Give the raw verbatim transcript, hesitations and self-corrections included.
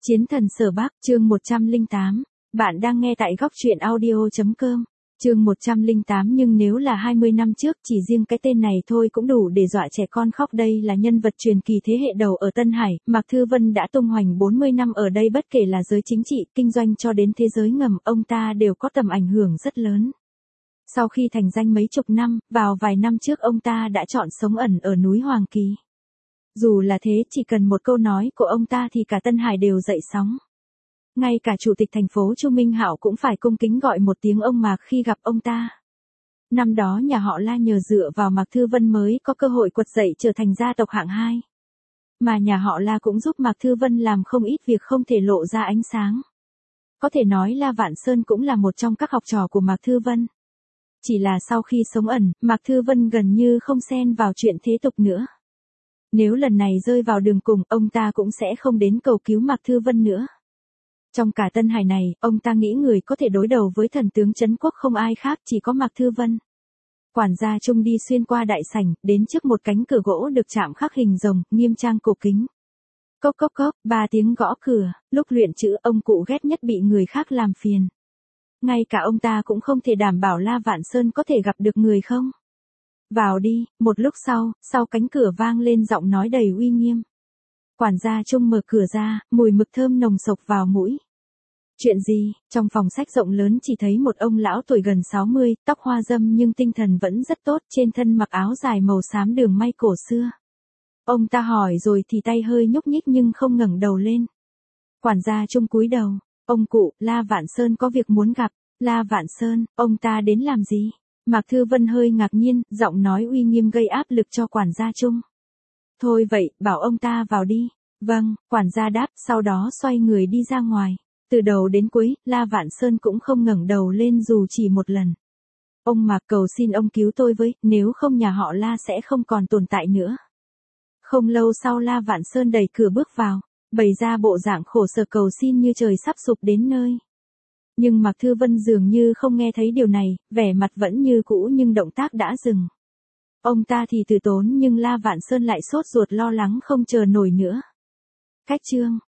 Chiến thần Sở Bắc, chương một trăm lẻ tám. Bạn đang nghe tại góc truyện audio chấm com. Chương một trăm lẻ tám. Nhưng nếu là hai mươi năm trước, chỉ riêng cái tên này thôi cũng đủ để dọa trẻ con khóc. Đây là nhân vật truyền kỳ thế hệ đầu ở Tân Hải, Mạc Thư Vân đã tung hoành bốn mươi năm ở đây, bất kể là giới chính trị, kinh doanh cho đến thế giới ngầm, ông ta đều có tầm ảnh hưởng rất lớn. Sau khi thành danh mấy chục năm, vào vài năm trước ông ta đã chọn sống ẩn ở núi Hoàng Kỳ. Dù là thế, chỉ cần một câu nói của ông ta thì cả Tân Hải đều dậy sóng. Ngay cả chủ tịch thành phố Chu Minh Hạo cũng phải cung kính gọi một tiếng ông Mạc khi gặp ông ta. Năm đó nhà họ La nhờ dựa vào Mạc Thư Vân mới có cơ hội quật dậy trở thành gia tộc hạng hai. Mà nhà họ La cũng giúp Mạc Thư Vân làm không ít việc không thể lộ ra ánh sáng. Có thể nói La Vạn Sơn cũng là một trong các học trò của Mạc Thư Vân. Chỉ là sau khi sống ẩn, Mạc Thư Vân gần như không xen vào chuyện thế tục nữa. Nếu lần này rơi vào đường cùng, ông ta cũng sẽ không đến cầu cứu Mạc Thư Vân nữa. Trong cả Tân Hải này, ông ta nghĩ người có thể đối đầu với thần tướng trấn quốc không ai khác, chỉ có Mạc Thư Vân. Quản gia Trung đi xuyên qua đại sảnh, đến trước một cánh cửa gỗ được chạm khắc hình rồng, nghiêm trang cổ kính. Cốc cốc cốc, ba tiếng gõ cửa, lúc luyện chữ ông cụ ghét nhất bị người khác làm phiền. Ngay cả ông ta cũng không thể đảm bảo La Vạn Sơn có thể gặp được người không. Vào đi. Một lúc sau, sau cánh cửa vang lên giọng nói đầy uy nghiêm. Quản gia Trung mở cửa ra, mùi mực thơm nồng sộc vào mũi. Chuyện gì? Trong phòng sách rộng lớn chỉ thấy một ông lão tuổi gần sáu mươi, tóc hoa râm nhưng tinh thần vẫn rất tốt, trên thân mặc áo dài màu xám đường may cổ xưa. Ông ta hỏi rồi thì tay hơi nhúc nhích nhưng không ngẩng đầu lên. Quản gia Trung cúi đầu. Ông cụ, La Vạn Sơn có việc muốn gặp. La Vạn Sơn, ông ta đến làm gì? Mạc Thư Vân hơi ngạc nhiên, giọng nói uy nghiêm gây áp lực cho quản gia Trung. Thôi vậy, bảo ông ta vào đi. Vâng, quản gia đáp, sau đó xoay người đi ra ngoài. Từ đầu đến cuối, La Vạn Sơn cũng không ngẩng đầu lên dù chỉ một lần. Ông Mạc, cầu xin ông cứu tôi với, nếu không nhà họ La sẽ không còn tồn tại nữa. Không lâu sau La Vạn Sơn đẩy cửa bước vào, bày ra bộ dạng khổ sở cầu xin như trời sắp sụp đến nơi. Nhưng Mạc Thư Vân dường như không nghe thấy điều này, vẻ mặt vẫn như cũ nhưng động tác đã dừng. Ông ta thì từ tốn nhưng La Vạn Sơn lại sốt ruột lo lắng không chờ nổi nữa. Cách chương